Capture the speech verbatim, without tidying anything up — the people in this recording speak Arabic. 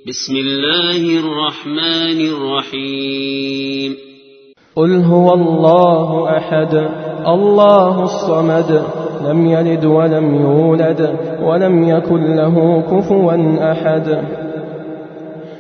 بسم الله الرحمن الرحيم قل هو الله أحد الله الصمد لم يلد ولم يولد ولم يكن له كفوا أحد